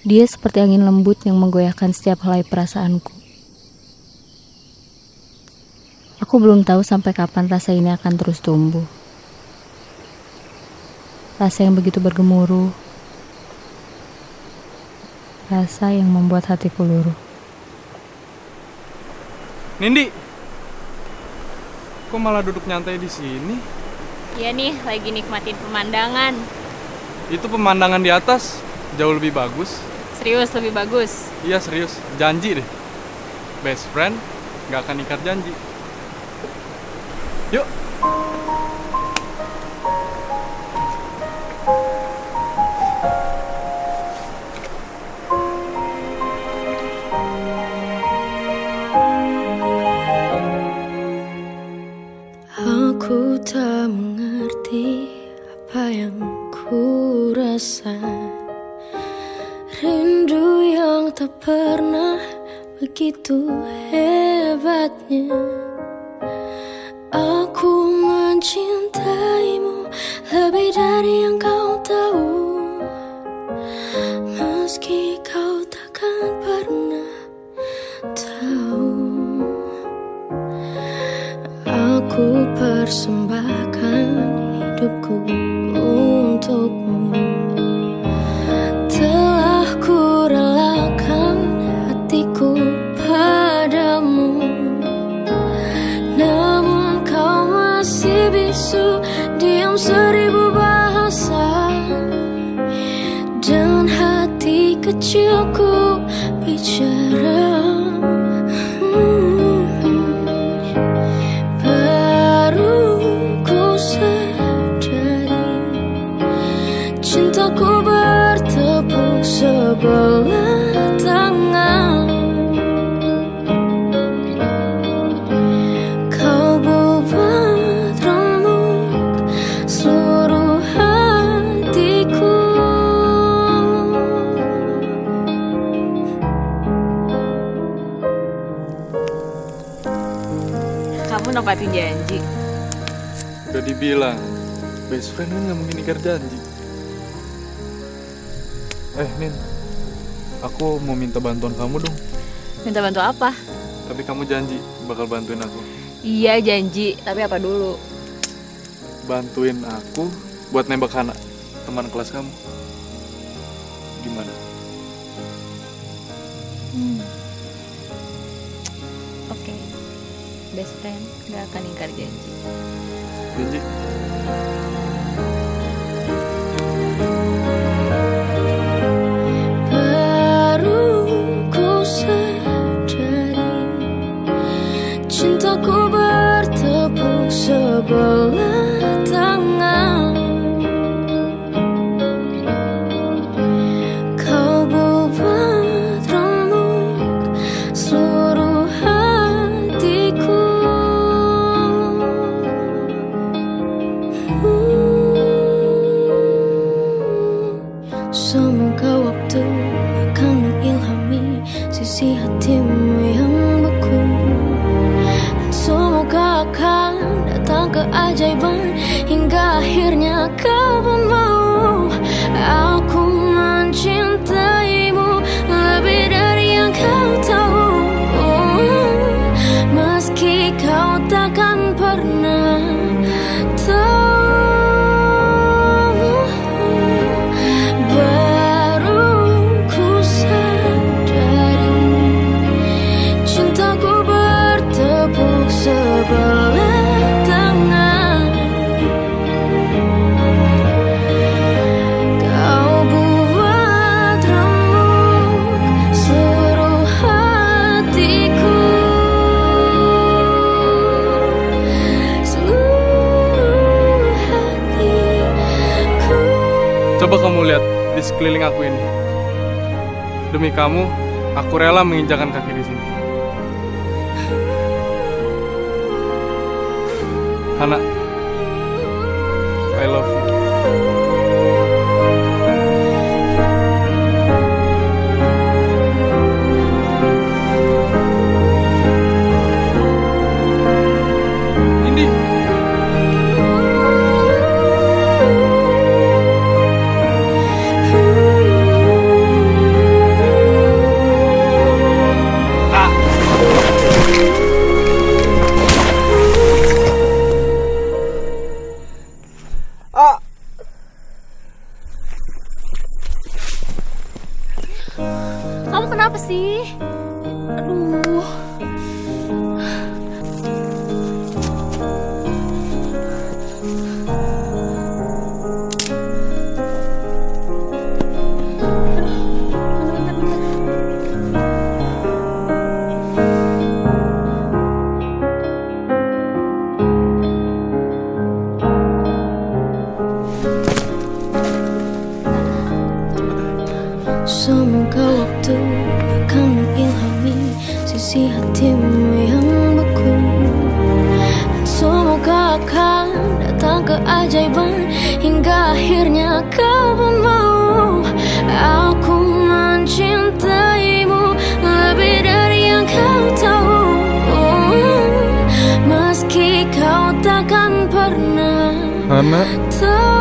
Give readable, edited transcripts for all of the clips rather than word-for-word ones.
Dia seperti angin lembut yang menggoyahkan setiap helai perasaanku. Aku belum tahu sampai kapan rasa ini akan terus tumbuh. Rasa yang begitu bergemuruh. Rasa yang membuat hatiku luruh. Nindi, kok malah duduk nyantai di sini? Iya nih, lagi nikmatin pemandangan. Itu pemandangan di atas jauh lebih bagus. Serius, lebih bagus. Iya serius, janji deh. Best friend gak akan ikat janji. Yuk. Aku tak mengerti apa yang ku rasa. Rindu yang tak pernah begitu hebatnya. Aku mencintaimu lebih dari yang kau tahu. Meski kau takkan pernah tahu. Aku persembahkan hidupku untukmu. Telah ku relakan hatiku padamu. Namun kau masih bisu, diam 1000 bahasa. Dan hati kecilku bicara. Cintaku bertepuk sebelah tangan. Kau buat remuk seluruh hatiku. Kamu nepatin janji. Udah dibilang, best friend kan gak mungkin ikat janji. Nin, aku mau minta bantuan kamu dong. Minta bantu apa? Tapi kamu janji bakal bantuin aku. Iya janji, tapi apa dulu? Bantuin aku buat nembak Hana, teman kelas kamu. Gimana? Oke. Best friend gak akan ingkar janji. Janji. Cintaku bertepuk sebelah tangan. Kau buat remuk seluruh hatiku. Semoga waktu akan mengilhami sisi hatimu yang beku. Semoga akan datang keajaiban hingga akhirnya kau pun mau. Aku mencintaimu lebih dari yang kau tahu. Meski kau takkan pernah tahu. Baru ku sadari cintaku bertepuk sebelah tangan. Kau buat remuk seluruh hatiku. Seluruh hatiku. Coba kamu lihat di sekeliling aku ini. Demi kamu, aku rela menginjakan kaki di sini. Hana, I love you. Indi. Kenapa sih? Aduh. Semoga waktu akan mengilhami sisi hatimu yang beku. Semoga akan datang keajaiban hingga akhirnya kau pun mau. Aku mencintaimu lebih dari yang kau tahu. Meski kau takkan pernah tahu.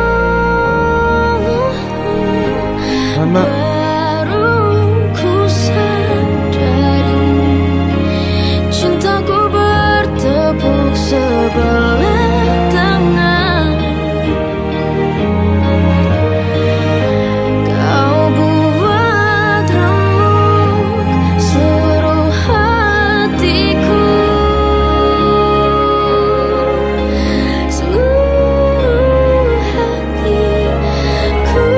Baru ku sadari cintaku bertepuk sebelah tangan. Kau buat remuk seluruh hatiku, seluruh hatiku.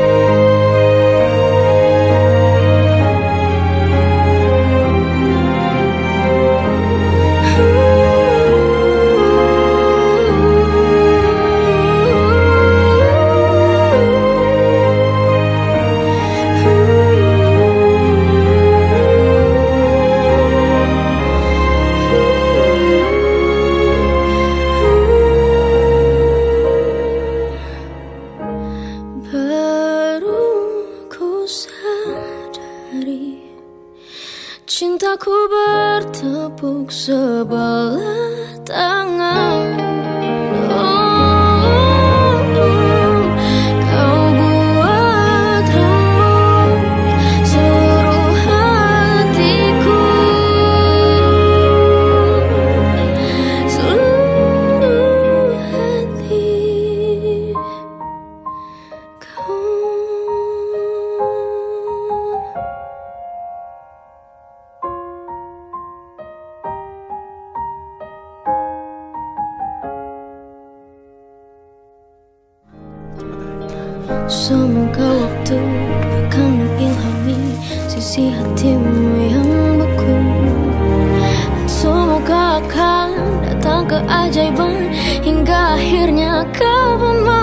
Baru ku sadari cintaku bertepuk sebelah tangan. Kau buat remuk seluruh hatiku, seluruh hatiku. Semoga waktu akan mengilhami sisi hatimu yang beku. Semoga akan datang keajaiban hingga akhirnya kau pun mau.